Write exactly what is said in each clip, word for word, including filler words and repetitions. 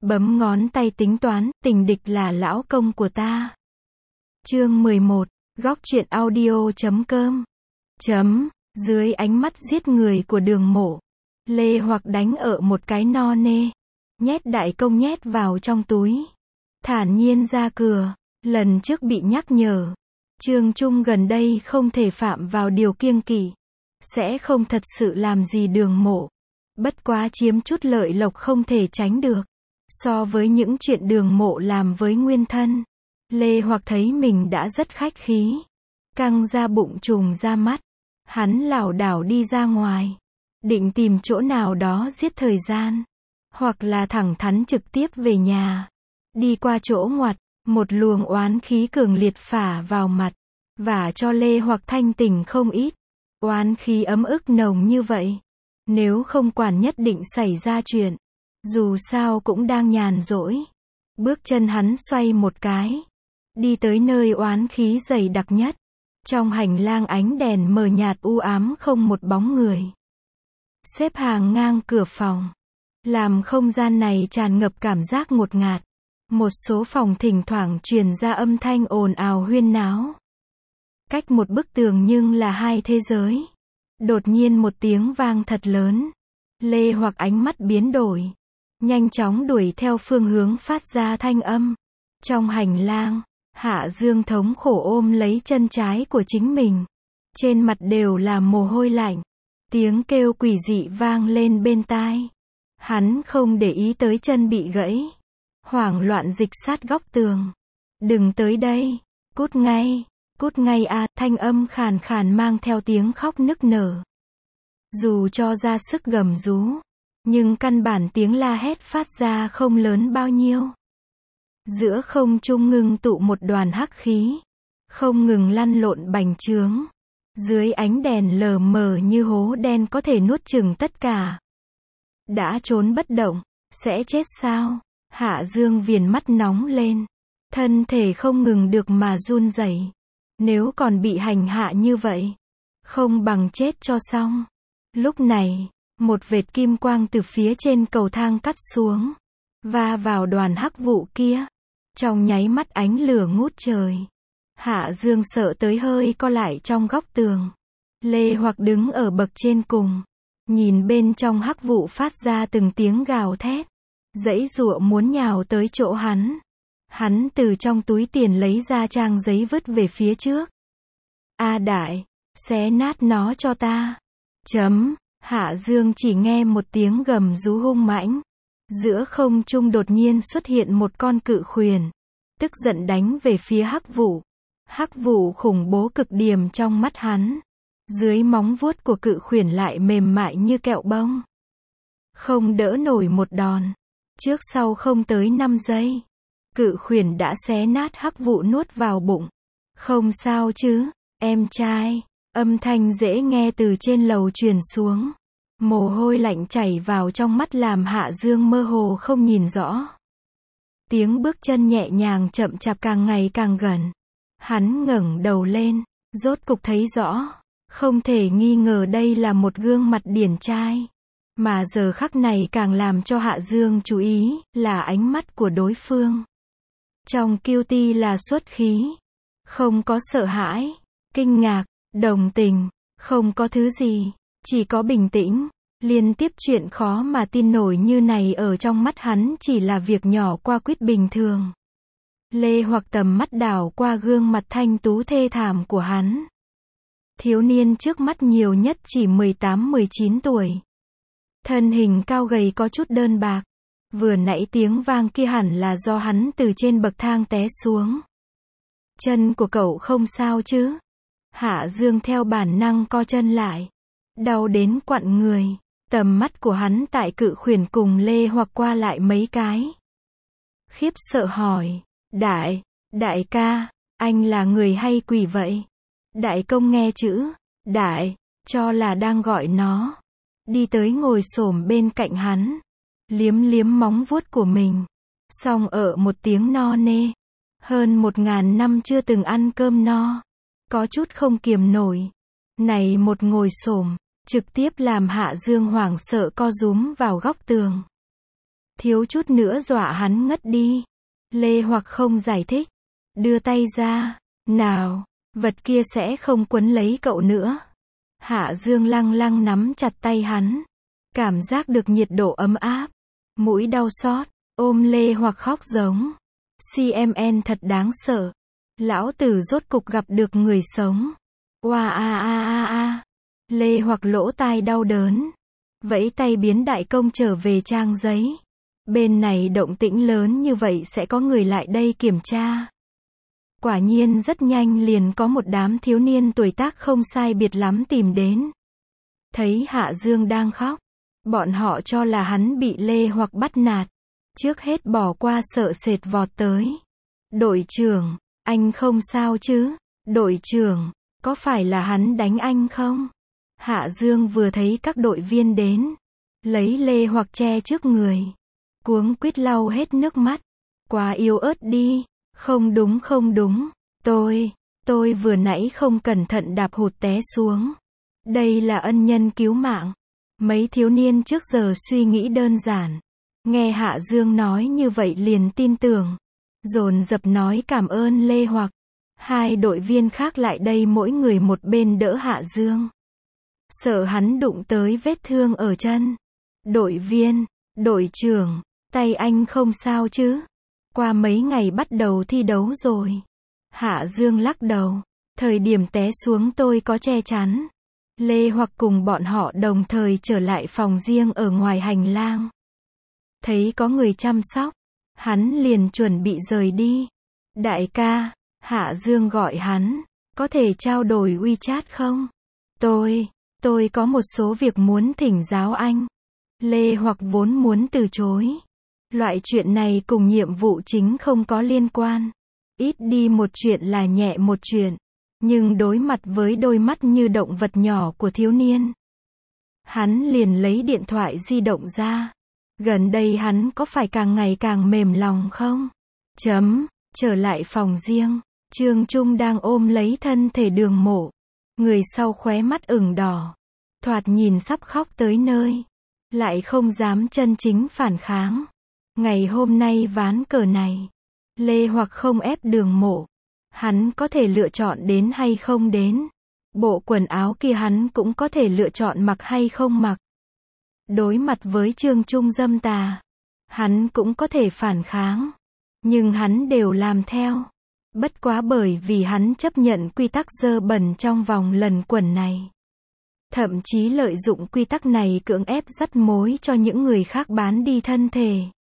Bấm ngón tay tính toán, tình địch là lão công của ta. Chương mười một, góc truyện audio chấm com. Chấm, dưới ánh mắt giết người của Đường Mộ, Lê Hoặc đánh ở một cái no nê, nhét đại công nhét vào trong túi, thản nhiên ra cửa. Lần trước bị nhắc nhở, Trương Trung gần đây không thể phạm vào điều kiêng kỵ, sẽ không thật sự làm gì Đường Mộ. Bất quá chiếm chút lợi lộc không thể tránh được. So với những chuyện Đường Mộ làm với nguyên thân, Lê Hoặc thấy mình đã rất khách khí. Căng ra bụng trùng ra mắt, hắn lảo đảo đi ra ngoài, định tìm chỗ nào đó giết thời gian, hoặc là thẳng thắn trực tiếp về nhà. Đi qua chỗ ngoặt, một luồng oán khí cường liệt phả vào mặt, vả cho Lê Hoặc thanh tỉnh không ít. Oán khí ấm ức nồng như vậy, nếu không quản nhất định xảy ra chuyện. Dù sao cũng đang nhàn rỗi. Bước chân hắn xoay một cái, đi tới nơi oán khí dày đặc nhất. Trong hành lang ánh đèn mờ nhạt u ám không một bóng người. Xếp hàng ngang cửa phòng, làm không gian này tràn ngập cảm giác ngột ngạt. Một số phòng thỉnh thoảng truyền ra âm thanh ồn ào huyên náo. Cách một bức tường nhưng là hai thế giới. Đột nhiên một tiếng vang thật lớn. Lê Hoặc ánh mắt biến đổi, nhanh chóng đuổi theo phương hướng phát ra thanh âm. Trong hành lang, Hạ Dương thống khổ ôm lấy chân trái của chính mình. Trên mặt đều là mồ hôi lạnh. Tiếng kêu quỷ dị vang lên bên tai. Hắn không để ý tới chân bị gãy, hoảng loạn dịch sát góc tường. Đừng tới đây, cút ngay, cút ngay à, thanh âm khàn khàn mang theo tiếng khóc nức nở. Dù cho ra sức gầm rú, nhưng căn bản tiếng la hét phát ra không lớn bao nhiêu. Giữa không trung ngưng tụ một đoàn hắc khí, không ngừng lăn lộn bành trướng. Dưới ánh đèn lờ mờ như hố đen có thể nuốt chửng tất cả. Đã trốn bất động, sẽ chết sao? Hạ Dương viền mắt nóng lên, thân thể không ngừng được mà run rẩy. Nếu còn bị hành hạ như vậy, không bằng chết cho xong. Lúc này, một vệt kim quang từ phía trên cầu thang cắt xuống, va vào đoàn hắc vụ kia. Trong nháy mắt ánh lửa ngút trời. Hạ Dương sợ tới hơi co lại trong góc tường. Lê Hoặc đứng ở bậc trên cùng, nhìn bên trong hắc vụ phát ra từng tiếng gào thét, giãy giụa muốn nhào tới chỗ hắn. Hắn từ trong túi tiền lấy ra trang giấy vứt về phía trước. A đại, xé nát nó cho ta. Chấm, Hạ Dương chỉ nghe một tiếng gầm rú hung mãnh. Giữa không trung đột nhiên xuất hiện một con cự khuyển, tức giận đánh về phía hắc vụ. Hắc vụ khủng bố cực điểm trong mắt hắn. Dưới móng vuốt của cự khuyển lại mềm mại như kẹo bông, không đỡ nổi một đòn. Trước sau không tới năm giây, cự khuyển đã xé nát hắc vụ nuốt vào bụng. Không sao chứ, em trai? Âm thanh dễ nghe từ trên lầu truyền xuống. Mồ hôi lạnh chảy vào trong mắt làm Hạ Dương mơ hồ không nhìn rõ. Tiếng bước chân nhẹ nhàng chậm chạp càng ngày càng gần. Hắn ngẩng đầu lên, rốt cục thấy rõ. Không thể nghi ngờ đây là một gương mặt điển trai. Mà giờ khắc này càng làm cho Hạ Dương chú ý, là ánh mắt của đối phương. Trong kiêu ti là xuất khí. Không có sợ hãi, kinh ngạc, đồng tình, không có thứ gì. Chỉ có bình tĩnh. Liên tiếp chuyện khó mà tin nổi như này ở trong mắt hắn chỉ là việc nhỏ qua quýt bình thường. Lê Hoặc tầm mắt đảo qua gương mặt thanh tú thê thảm của hắn. Thiếu niên trước mắt nhiều nhất chỉ mười tám mười chín tuổi. Thân hình cao gầy có chút đơn bạc. Vừa nãy tiếng vang kia hẳn là do hắn từ trên bậc thang té xuống. Chân của cậu không sao chứ? Hạ Dương theo bản năng co chân lại. Đau đến quặn người. Tầm mắt của hắn tại cự khuyển cùng Lê Hoặc qua lại mấy cái. Khiếp sợ hỏi. Đại, đại ca, anh là người hay quỷ vậy? Đại công nghe chữ đại, cho là đang gọi nó. Đi tới ngồi xổm bên cạnh hắn. Liếm liếm móng vuốt của mình. Xong ở một tiếng no nê. Hơn một ngàn năm chưa từng ăn cơm no. Có chút không kiềm nổi. Này một ngồi xổm, trực tiếp làm Hạ Dương hoảng sợ co rúm vào góc tường. thiếu chút nữa dọa hắn ngất đi. Lê Hoặc không giải thích, đưa tay ra, nào, vật kia sẽ không quấn lấy cậu nữa. Hạ Dương lăng lăng nắm chặt tay hắn, cảm giác được nhiệt độ ấm áp, mũi đau xót, ôm Lê Hoặc khóc giống. xê em en thật đáng sợ. Lão tử rốt cục gặp được người sống. Oa a a a a. Lê Hoặc lỗ tai đau đớn, vẫy tay biến đại công trở về trang giấy. Bên này động tĩnh lớn như vậy sẽ có người lại đây kiểm tra. Quả nhiên rất nhanh liền có một đám thiếu niên tuổi tác không sai biệt lắm tìm đến. Thấy Hạ Dương đang khóc, bọn họ cho là hắn bị Lê Hoặc bắt nạt. Trước hết bỏ qua sợ sệt vọt tới. Đội trưởng, anh không sao chứ? Đội trưởng, có phải là hắn đánh anh không? Hạ Dương vừa thấy các đội viên đến, lấy Lê Hoặc che trước người, cuống quýt lau hết nước mắt. Quá yếu ớt đi. Không đúng không đúng, tôi, tôi vừa nãy không cẩn thận đạp hụt té xuống. Đây là ân nhân cứu mạng. Mấy thiếu niên trước giờ suy nghĩ đơn giản, nghe Hạ Dương nói như vậy liền tin tưởng, dồn dập nói cảm ơn Lê Hoặc. Hai đội viên khác lại đây mỗi người một bên đỡ Hạ Dương, sợ hắn đụng tới vết thương ở chân. Đội viên, đội trưởng, tay anh không sao chứ? Qua mấy ngày bắt đầu thi đấu rồi. Hạ Dương lắc đầu, thời điểm té xuống tôi có che chắn. Lê Hoặc cùng bọn họ đồng thời trở lại phòng riêng ở ngoài hành lang. Thấy có người chăm sóc, hắn liền chuẩn bị rời đi. Đại ca, Hạ Dương gọi hắn, có thể trao đổi WeChat không? Tôi, tôi có một số việc muốn thỉnh giáo anh. Lê Hoặc vốn muốn từ chối. Loại chuyện này cùng nhiệm vụ chính không có liên quan. Ít đi một chuyện là nhẹ một chuyện. Nhưng đối mặt với đôi mắt như động vật nhỏ của thiếu niên, hắn liền lấy điện thoại di động ra. Gần đây hắn có phải càng ngày càng mềm lòng không? Chấm, trở lại phòng riêng. Trương Trung đang ôm lấy thân thể Đường Mộ. Người sau khóe mắt ửng đỏ. Thoạt nhìn sắp khóc tới nơi. Lại không dám chân chính phản kháng. Ngày hôm nay ván cờ này, Lê Hoặc không ép Đường Mộ. Hắn có thể lựa chọn đến hay không đến. Bộ quần áo kia hắn cũng có thể lựa chọn mặc hay không mặc. Đối mặt với Trương Trung dâm tà, hắn cũng có thể phản kháng. Nhưng hắn đều làm theo. Bất quá bởi vì hắn chấp nhận quy tắc dơ bẩn trong vòng lần quẩn này. Thậm chí lợi dụng quy tắc này cưỡng ép dắt mối cho những người khác bán đi thân thể.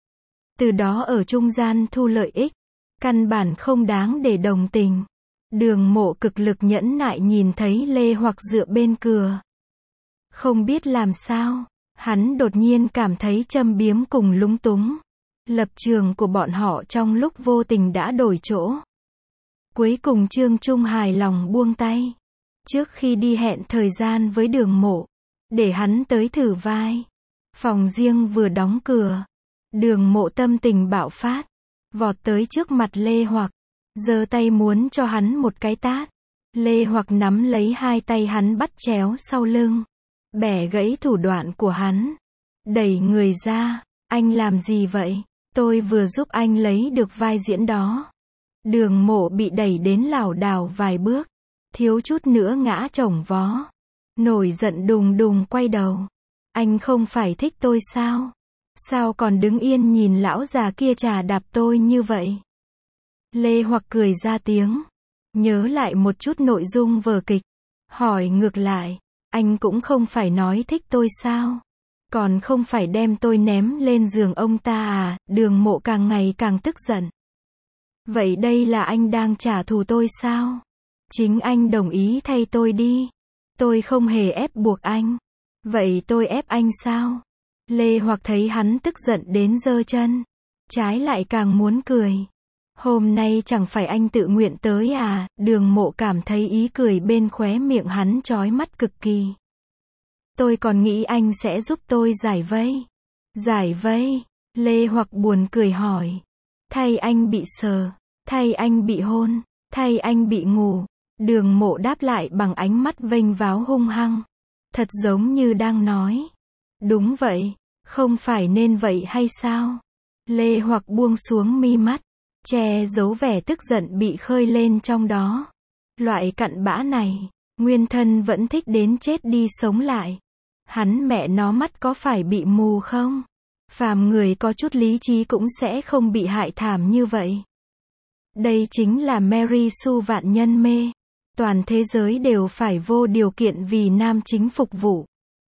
Từ đó ở trung gian thu lợi ích. Căn bản không đáng để đồng tình. Đường Mộ cực lực nhẫn nại nhìn thấy Lê Hoặc dựa bên cửa. Không biết làm sao, hắn đột nhiên cảm thấy châm biếm cùng lúng túng. Lập trường của bọn họ trong lúc vô tình đã đổi chỗ. Cuối cùng Trương Trung hài lòng buông tay. Trước khi đi hẹn thời gian với Đường Mộ, để hắn tới thử vai. Phòng riêng vừa đóng cửa, Đường Mộ tâm tình bạo phát, vọt tới trước mặt Lê Hoặc, giơ tay muốn cho hắn một cái tát. Lê Hoặc nắm lấy hai tay hắn bắt chéo sau lưng, bẻ gãy thủ đoạn của hắn, đẩy người ra. Anh làm gì vậy? Tôi vừa giúp anh lấy được vai diễn đó. Đường Mộ bị đẩy đến lảo đảo vài bước, thiếu chút nữa ngã chồng vó. Nổi giận đùng đùng quay đầu. Anh không phải thích tôi sao? Sao còn đứng yên nhìn lão già kia chà đạp tôi như vậy? Lê Hoặc cười ra tiếng, nhớ lại một chút nội dung vở kịch, hỏi ngược lại, anh cũng không phải nói thích tôi sao? Còn không phải đem tôi ném lên giường ông ta à? Đường Mộ càng ngày càng tức giận. Vậy đây là anh đang trả thù tôi sao? Chính anh đồng ý thay tôi đi. Tôi không hề ép buộc anh. Vậy tôi ép anh sao? Lê Hoặc thấy hắn tức giận đến giơ chân, trái lại càng muốn cười. Hôm nay chẳng phải anh tự nguyện tới à? Đường Mộ cảm thấy ý cười bên khóe miệng hắn chói mắt cực kỳ. Tôi còn nghĩ anh sẽ giúp tôi giải vây. Giải vây? Lê Hoặc buồn cười hỏi. Thay anh bị sờ, thay anh bị hôn, thay anh bị ngủ. Đường Mộ đáp lại bằng ánh mắt vênh váo hung hăng. Thật giống như đang nói. Đúng vậy, Không phải nên vậy hay sao? Lê Hoặc buông xuống mi mắt, che giấu vẻ tức giận bị khơi lên trong đó. Loại cặn bã này, nguyên thân vẫn thích đến chết đi sống lại. Hắn mẹ nó mắt có phải bị mù không? Phàm người có chút lý trí cũng sẽ không bị hại thảm như vậy. Đây chính là Mary Sue vạn nhân mê. Toàn thế giới đều phải vô điều kiện vì nam chính phục vụ.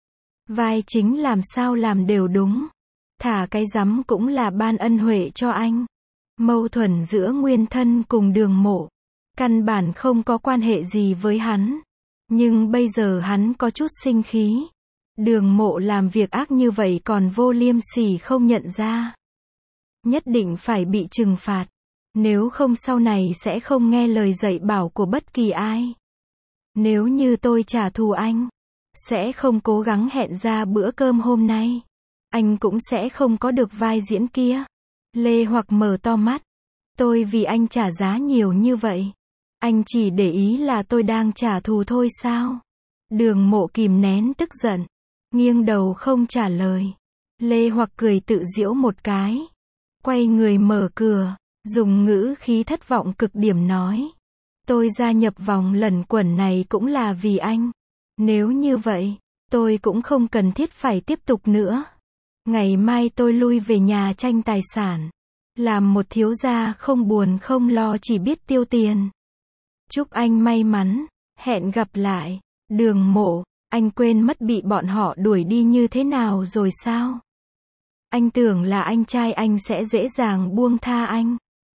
Vai chính làm sao làm đều đúng. Thả cái rắm cũng là ban ân huệ cho anh. Mâu thuẫn giữa nguyên thân cùng Đường Mộ, căn bản không có quan hệ gì với hắn. Nhưng bây giờ hắn có chút sinh khí. Đường Mộ làm việc ác như vậy còn vô liêm sỉ không nhận ra. Nhất định phải bị trừng phạt. Nếu không sau này sẽ không nghe lời dạy bảo của bất kỳ ai. Nếu như tôi trả thù anh, sẽ không cố gắng hẹn ra bữa cơm hôm nay. Anh cũng sẽ không có được vai diễn kia. Lê Hoặc mở to mắt. Tôi vì anh trả giá nhiều như vậy. Anh chỉ để ý là tôi đang trả thù thôi sao? Đường Mộ kìm nén tức giận, nghiêng đầu không trả lời. Lê Hoặc cười tự giễu một cái. Quay người mở cửa, dùng ngữ khí thất vọng cực điểm nói. Tôi gia nhập vòng luẩn quẩn này cũng là vì anh. Nếu như vậy, tôi cũng không cần thiết phải tiếp tục nữa. Ngày mai tôi lui về nhà tranh tài sản. Làm một thiếu gia không buồn không lo chỉ biết tiêu tiền. Chúc anh may mắn. Hẹn gặp lại. Đường Mộ, anh quên mất bị bọn họ đuổi đi như thế nào rồi sao? Anh tưởng là anh trai anh sẽ dễ dàng buông tha anh.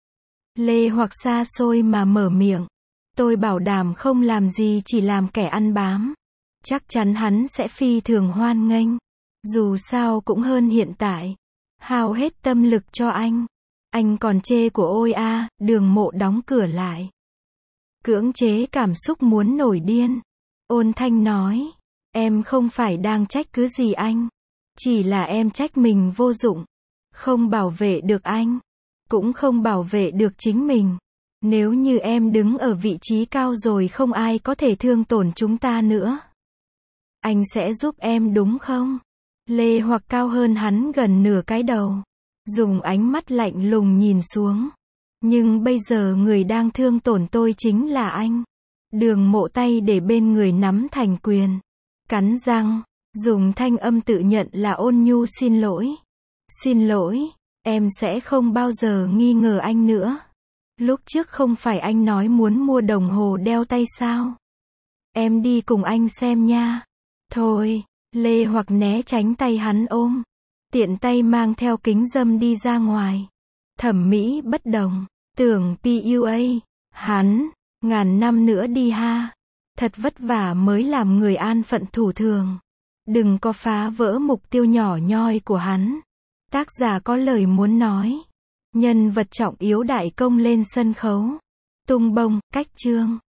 Lê Hoặc xa xôi mà mở miệng. Tôi bảo đảm không làm gì chỉ làm kẻ ăn bám. Chắc chắn hắn sẽ phi thường hoan nghênh. Dù sao cũng hơn hiện tại. Hao hết tâm lực cho anh. Anh còn chê của ôi a. À, Đường Mộ đóng cửa lại. Cưỡng chế cảm xúc muốn nổi điên. Ôn thanh nói. Em không phải đang trách cứ gì anh. Chỉ là em trách mình vô dụng. Không bảo vệ được anh. Cũng không bảo vệ được chính mình. Nếu như em đứng ở vị trí cao rồi không ai có thể thương tổn chúng ta nữa. Anh sẽ giúp em đúng không? Lê Hoặc cao hơn hắn gần nửa cái đầu. Dùng ánh mắt lạnh lùng nhìn xuống. Nhưng bây giờ người đang thương tổn tôi chính là anh. Đường Mộ tay để bên người nắm thành quyền. Cắn răng, dùng thanh âm tự nhận là ôn nhu xin lỗi. Xin lỗi, em sẽ không bao giờ nghi ngờ anh nữa. Lúc trước không phải anh nói muốn mua đồng hồ đeo tay sao? Em đi cùng anh xem nha. Thôi, Lê Hoặc né tránh tay hắn ôm. Tiện tay mang theo kính râm đi ra ngoài. Thẩm mỹ bất đồng, tưởng pê u a, hắn, ngàn năm nữa đi ha. Thật vất vả mới làm người an phận thủ thường. Đừng có phá vỡ mục tiêu nhỏ nhoi của hắn. Tác giả có lời muốn nói. Nhân vật trọng yếu đại công lên sân khấu. Tung bông, cách chương.